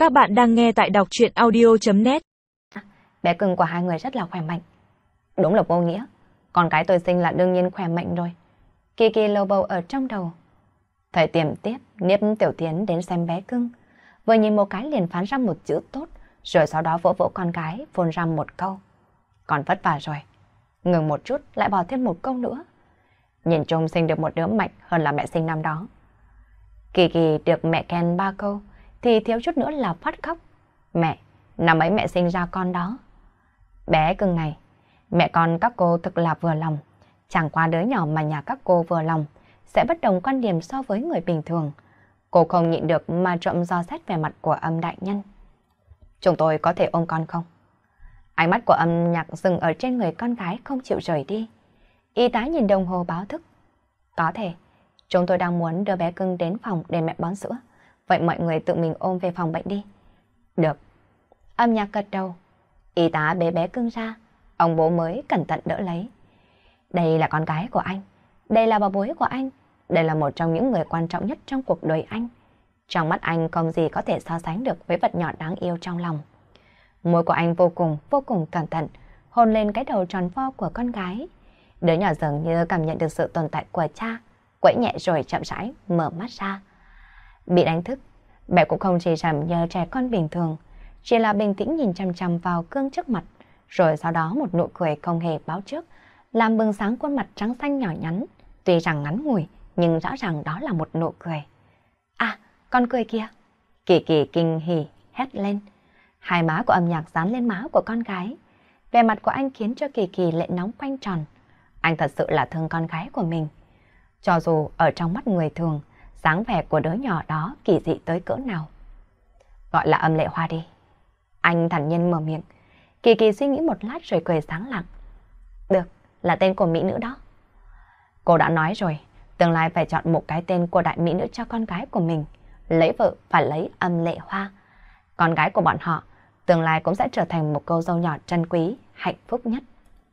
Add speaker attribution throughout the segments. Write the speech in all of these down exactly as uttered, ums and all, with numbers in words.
Speaker 1: Các bạn đang nghe tại đọc truyện audio chấm net.
Speaker 2: Bé cưng của hai người rất là khỏe mạnh. Đúng là vô nghĩa. Con cái tôi sinh là đương nhiên khỏe mạnh rồi. Kiki lầu bầu ở trong đầu. Thời tiềm tiếp, Niếp Tiểu Tiến đến xem bé cưng. Vừa nhìn một cái liền phán ra một chữ tốt, rồi sau đó vỗ vỗ con cái, phun ra một câu. Còn vất vả rồi. Ngừng một chút, lại bỏ thêm một câu nữa. Nhìn chung sinh được một đứa mạnh hơn là mẹ sinh năm đó. Kiki được mẹ khen ba câu, thì thiếu chút nữa là phát khóc. Mẹ, năm ấy mẹ sinh ra con đó. Bé cưng này, mẹ con các cô thực là vừa lòng. Chẳng qua đứa nhỏ mà nhà các cô vừa lòng, sẽ bất đồng quan điểm so với người bình thường. Cô không nhịn được mà trộm dò xét về mặt của Âm đại nhân. Chúng tôi có thể ôm con không? Ánh mắt của Âm Nhạc dừng ở trên người con gái không chịu rời đi. Y tá nhìn đồng hồ báo thức. Có thể, chúng tôi đang muốn đưa bé cưng đến phòng để mẹ bón sữa. Vậy mọi người tự mình ôm về phòng bệnh đi. Được. Âm Nhạc gật đầu. Y tá bế bé cưng ra. Ông bố mới cẩn thận đỡ lấy. Đây là con gái của anh. Đây là bảo bối của anh. Đây là một trong những người quan trọng nhất trong cuộc đời anh. Trong mắt anh không gì có thể so sánh được với vật nhỏ đáng yêu trong lòng. Môi của anh vô cùng, vô cùng cẩn thận, hôn lên cái đầu tròn vo của con gái. Đứa nhỏ dường như cảm nhận được sự tồn tại của cha, quẫy nhẹ rồi chậm rãi mở mắt ra. Bị đánh thức, bé cũng không chỉ rằm như trẻ con bình thường, chỉ là bình tĩnh nhìn chăm chăm vào gương trước mặt, rồi sau đó một nụ cười không hề báo trước, làm bừng sáng khuôn mặt trắng xanh nhỏ nhắn, tuy rằng ngắn ngủi, nhưng rõ ràng đó là một nụ cười. À, con cười kìa! Kỳ Kỳ kinh hỉ hét lên. Hai má của Âm Nhạc dán lên má của con gái. Vẻ mặt của anh khiến cho Kỳ Kỳ lệ nóng quanh tròn. Anh thật sự là thương con gái của mình. Cho dù ở trong mắt người thường, dáng vẻ của đứa nhỏ đó kỳ dị tới cỡ nào. Gọi là Âm Lệ Hoa đi. Anh thản nhiên mở miệng. Kỳ Kỳ suy nghĩ một lát rồi cười sáng lặng. Được, là tên của mỹ nữ đó. Cô đã nói rồi, tương lai phải chọn một cái tên của đại mỹ nữ cho con gái của mình. Lấy vợ phải lấy Âm Lệ Hoa. Con gái của bọn họ tương lai cũng sẽ trở thành một cô dâu nhỏ trân quý, hạnh phúc nhất.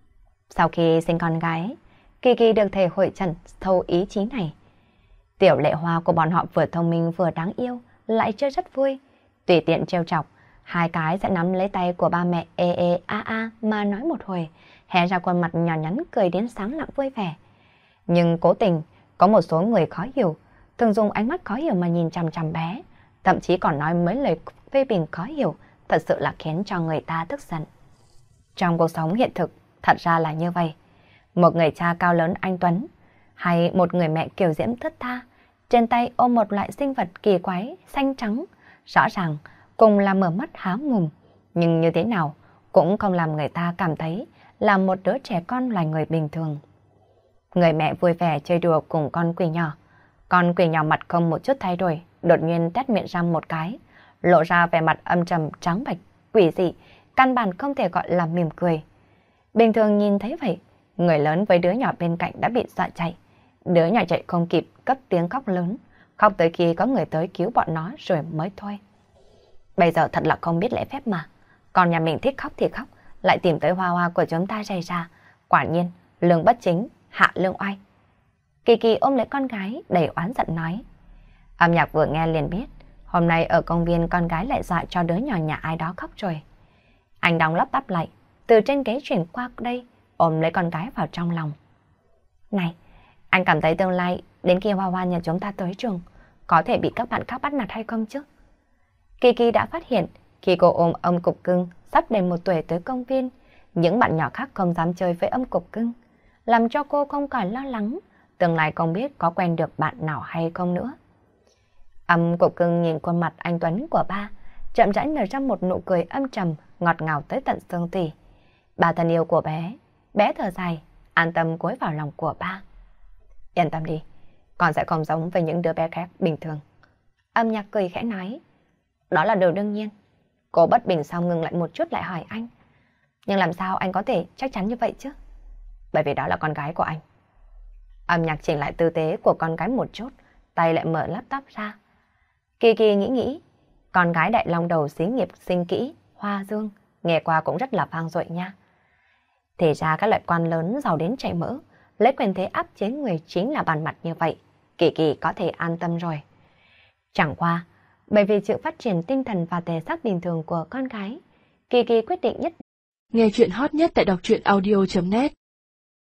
Speaker 2: Sau khi sinh con gái, Kỳ Kỳ được thầy hội trần thâu ý chí này. Tiểu Lệ Hoa của bọn họ vừa thông minh vừa đáng yêu, lại chơi rất vui. Tùy tiện trêu chọc, hai cái sẽ nắm lấy tay của ba mẹ ê ê a a mà nói một hồi, hé ra khuôn mặt nhỏ nhắn cười đến sáng lặng vui vẻ. Nhưng cố tình, có một số người khó hiểu, thường dùng ánh mắt khó hiểu mà nhìn chằm chằm bé, thậm chí còn nói mấy lời phê bình khó hiểu, thật sự là khiến cho người ta tức giận. Trong cuộc sống hiện thực, thật ra là như vậy. Một người cha cao lớn anh tuấn, hay một người mẹ kiều diễm thướt tha, trên tay ôm một loại sinh vật kỳ quái, xanh trắng, rõ ràng cùng là mở mắt há mồm, nhưng như thế nào cũng không làm người ta cảm thấy là một đứa trẻ con loài người bình thường. Người mẹ vui vẻ chơi đùa cùng con quỷ nhỏ, con quỷ nhỏ mặt không một chút thay đổi, đột nhiên tét miệng ra một cái, lộ ra vẻ mặt âm trầm trắng bệch, quỷ dị, căn bản không thể gọi là mỉm cười. Bình thường nhìn thấy vậy, người lớn với đứa nhỏ bên cạnh đã bị dọa chạy. Đứa nhỏ chạy không kịp, cất tiếng khóc lớn, khóc tới khi có người tới cứu bọn nó rồi mới thôi. Bây giờ thật là không biết lễ phép mà. Còn nhà mình thích khóc thì khóc, lại tìm tới Hoa Hoa của chúng ta rầy ra. Quả nhiên, lương bất chính, hạ lương oai. Kỳ Kỳ ôm lấy con gái, đầy oán giận nói. Âm Nhạc vừa nghe liền biết, hôm nay ở công viên con gái lại dọa cho đứa nhỏ nhà ai đó khóc rồi. Anh đóng lắp bắp lại, từ trên ghế chuyển qua đây, ôm lấy con gái vào trong lòng. Này, anh cảm thấy tương lai đến khi Hoa Hoa nhà chúng ta tới trường, có thể bị các bạn khác bắt nạt hay không chứ? Kỳ Kỳ đã phát hiện, khi cô ôm ông cục cưng sắp đầy một tuổi tới công viên, những bạn nhỏ khác không dám chơi với ông cục cưng, làm cho cô không còn lo lắng, tương lai không biết có quen được bạn nào hay không nữa. Âm cục cưng nhìn khuôn mặt anh tuấn của ba, chậm rãi nở ra một nụ cười âm trầm, ngọt ngào tới tận xương tủy. Ba thân yêu của bé, bé thở dài, an tâm cúi vào lòng của ba. Yên tâm đi, con sẽ không giống với những đứa bé khác bình thường. Âm Nhạc cười khẽ nói. Đó là điều đương nhiên. Cô bất bình xong ngừng lại một chút lại hỏi anh. Nhưng làm sao anh có thể chắc chắn như vậy chứ? Bởi vì đó là con gái của anh. Âm Nhạc chỉnh lại tư thế của con gái một chút, tay lại mở laptop ra. Kỳ Kỳ nghĩ nghĩ, con gái đại long đầu xí nghiệp sinh kỹ, Hoa Dương, nghe qua cũng rất là vang dội nha. Thì ra các loại quan lớn giàu đến chảy mỡ, lấy quyền thế áp chế người chính là bàn mặt như vậy. Kỳ Kỳ có thể an tâm rồi. Chẳng qua, Bởi vì sự phát triển tinh thần và thể xác bình thường của con gái, Kiki quyết định nhất.
Speaker 1: Nghe chuyện hot nhất tại đọc truyện audio chấm net